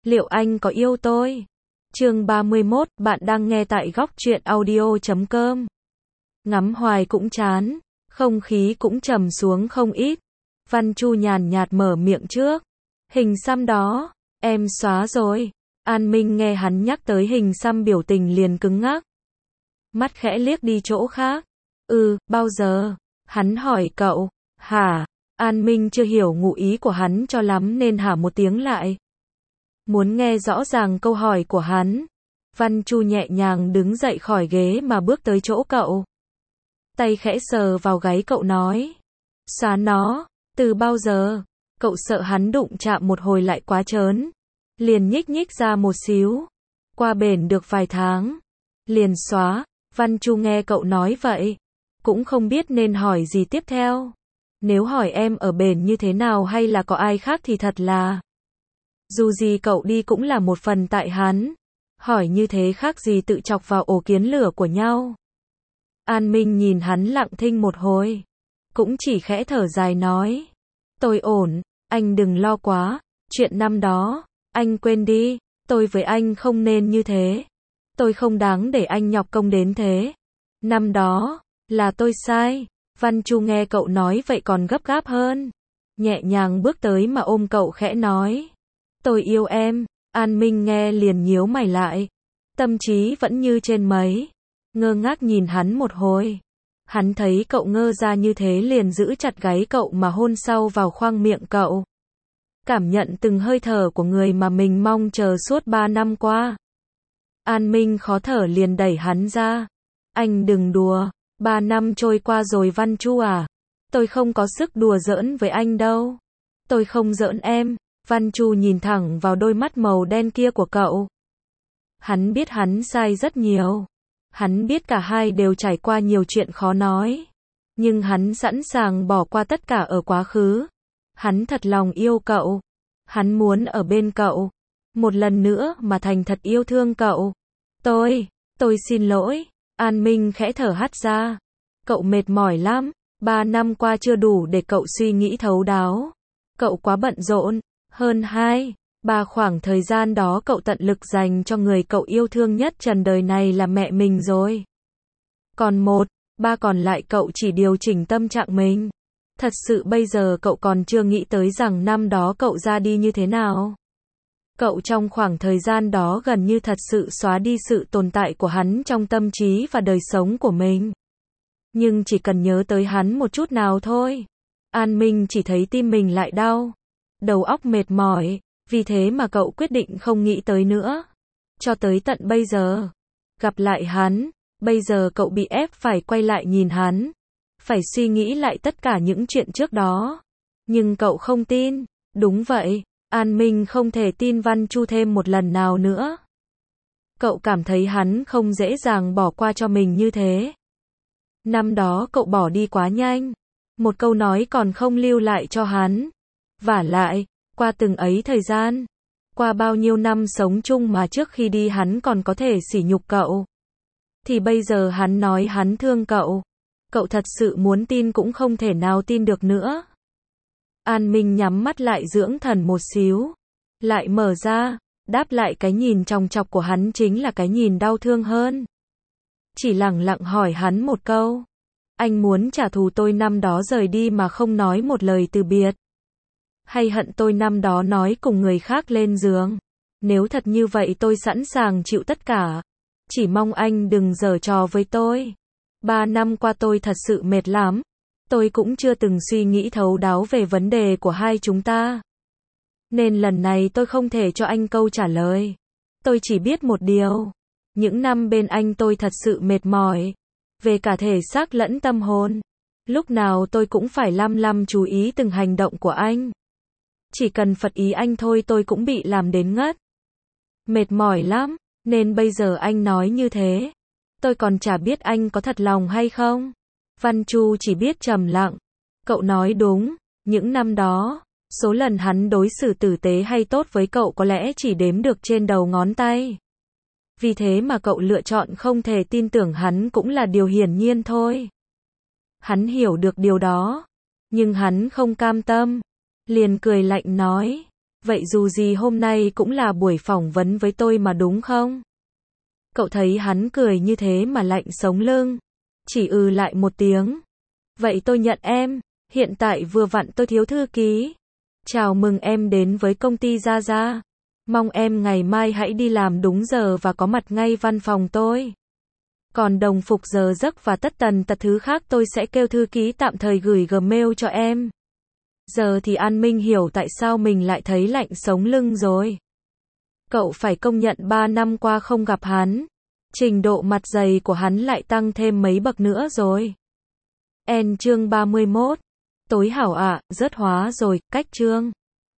liệu anh có yêu tôi? Chương 31, bạn đang nghe tại góc truyện audio.com. Ngắm hoài cũng chán, không khí cũng trầm xuống không ít. Văn Chu nhàn nhạt mở miệng trước. Hình xăm đó, em xóa rồi. An Minh nghe hắn nhắc tới hình xăm biểu tình liền cứng ngắc. Mắt khẽ liếc đi chỗ khác. Bao giờ? Hắn hỏi cậu. Hả? An Minh chưa hiểu ngụ ý của hắn cho lắm nên hả một tiếng lại. Muốn nghe rõ ràng câu hỏi của hắn. Văn Chu nhẹ nhàng đứng dậy khỏi ghế mà bước tới chỗ cậu. Tay khẽ sờ vào gáy cậu nói. Xóa nó, từ bao giờ? Cậu sợ hắn đụng chạm một hồi lại quá trớn. Liền nhích nhích ra một xíu. Qua bển được vài tháng. Liền xóa. Văn Chu nghe cậu nói vậy. Cũng không biết nên hỏi gì tiếp theo. Nếu hỏi em ở bển như thế nào hay là có ai khác thì thật là. Dù gì cậu đi cũng là một phần tại hắn. Hỏi như thế khác gì tự chọc vào ổ kiến lửa của nhau. An Minh nhìn hắn lặng thinh một hồi. Cũng chỉ khẽ thở dài nói. Tôi ổn, anh đừng lo quá. Chuyện năm đó, anh quên đi. Tôi với anh không nên như thế. Tôi không đáng để anh nhọc công đến thế. Năm đó, là tôi sai. Văn Chu nghe cậu nói vậy còn gấp gáp hơn. Nhẹ nhàng bước tới mà ôm cậu khẽ nói. Tôi yêu em. An Minh nghe liền nhíu mày lại. Tâm trí vẫn như trên mấy. Ngơ ngác nhìn hắn một hồi. Hắn thấy cậu ngơ ra như thế liền giữ chặt gáy cậu mà hôn sâu vào khoang miệng cậu. Cảm nhận từng hơi thở của người mà mình mong chờ suốt 3 năm qua. An Minh khó thở liền đẩy hắn ra. Anh đừng đùa. 3 năm trôi qua rồi Văn Chu à. Tôi không có sức đùa giỡn với anh đâu. Tôi không giỡn em. Văn Chu nhìn thẳng vào đôi mắt màu đen kia của cậu. Hắn biết hắn sai rất nhiều. Hắn biết cả hai đều trải qua nhiều chuyện khó nói. Nhưng hắn sẵn sàng bỏ qua tất cả ở quá khứ. Hắn thật lòng yêu cậu. Hắn muốn ở bên cậu. Một lần nữa mà thành thật yêu thương cậu. Tôi xin lỗi. An Minh khẽ thở hắt ra. Cậu mệt mỏi lắm. 3 năm qua chưa đủ để cậu suy nghĩ thấu đáo. Cậu quá bận rộn. Hơn 2-3 khoảng thời gian đó cậu tận lực dành cho người cậu yêu thương nhất trần đời này là mẹ mình rồi. Còn 1-3 còn lại cậu chỉ điều chỉnh tâm trạng mình. Thật sự bây giờ cậu còn chưa nghĩ tới rằng năm đó cậu ra đi như thế nào. Cậu trong khoảng thời gian đó gần như thật sự xóa đi sự tồn tại của hắn trong tâm trí và đời sống của mình. Nhưng chỉ cần nhớ tới hắn một chút nào thôi. An Minh chỉ thấy tim mình lại đau. Đầu óc mệt mỏi, vì thế mà cậu quyết định không nghĩ tới nữa. Cho tới tận bây giờ, gặp lại hắn, bây giờ cậu bị ép phải quay lại nhìn hắn, phải suy nghĩ lại tất cả những chuyện trước đó. Nhưng cậu không tin, đúng vậy, An Minh không thể tin Văn Chu thêm một lần nào nữa. Cậu cảm thấy hắn không dễ dàng bỏ qua cho mình như thế. Năm đó cậu bỏ đi quá nhanh, một câu nói còn không lưu lại cho hắn. Vả lại, qua từng ấy thời gian, qua bao nhiêu năm sống chung mà trước khi đi hắn còn có thể sỉ nhục cậu. Thì bây giờ hắn nói hắn thương cậu. Cậu thật sự muốn tin cũng không thể nào tin được nữa. An Minh nhắm mắt lại dưỡng thần một xíu. Lại mở ra, đáp lại cái nhìn chòng chọc của hắn chính là cái nhìn đau thương hơn. Chỉ lẳng lặng hỏi hắn một câu. Anh muốn trả thù tôi năm đó rời đi mà không nói một lời từ biệt? Hay hận tôi năm đó nói cùng người khác lên giường? Nếu thật như vậy tôi sẵn sàng chịu tất cả. Chỉ mong anh đừng giở trò với tôi. 3 năm qua tôi thật sự mệt lắm. Tôi cũng chưa từng suy nghĩ thấu đáo về vấn đề của hai chúng ta. Nên lần này tôi không thể cho anh câu trả lời. Tôi chỉ biết một điều. Những năm bên anh tôi thật sự mệt mỏi. Về cả thể xác lẫn tâm hồn. Lúc nào tôi cũng phải lăm chú ý từng hành động của anh. Chỉ cần phật ý anh thôi tôi cũng bị làm đến ngất. Mệt mỏi lắm, nên bây giờ anh nói như thế. Tôi còn chả biết anh có thật lòng hay không. Văn Chu chỉ biết trầm lặng. Cậu nói đúng, những năm đó, số lần hắn đối xử tử tế hay tốt với cậu có lẽ chỉ đếm được trên đầu ngón tay. Vì thế mà cậu lựa chọn không thể tin tưởng hắn cũng là điều hiển nhiên thôi. Hắn hiểu được điều đó, nhưng hắn không cam tâm. Liền cười lạnh nói, Vậy dù gì hôm nay cũng là buổi phỏng vấn với tôi mà đúng không? Cậu thấy hắn cười như thế mà lạnh sống lưng. Chỉ lại một tiếng. Vậy tôi nhận em. Hiện tại vừa vặn tôi thiếu thư ký. Chào mừng em đến với công ty Gia Gia. Mong em ngày mai hãy đi làm đúng giờ và có mặt ngay văn phòng tôi. Còn đồng phục giờ giấc và tất tần tật thứ khác tôi sẽ kêu thư ký tạm thời gửi Gmail cho em. Giờ thì An Minh hiểu tại sao mình lại thấy lạnh sống lưng rồi. Cậu phải công nhận 3 năm qua không gặp hắn. Trình độ mặt dày của hắn lại tăng thêm mấy bậc nữa rồi. Chương 31. Tối hảo ạ, rớt hóa rồi, cách chương.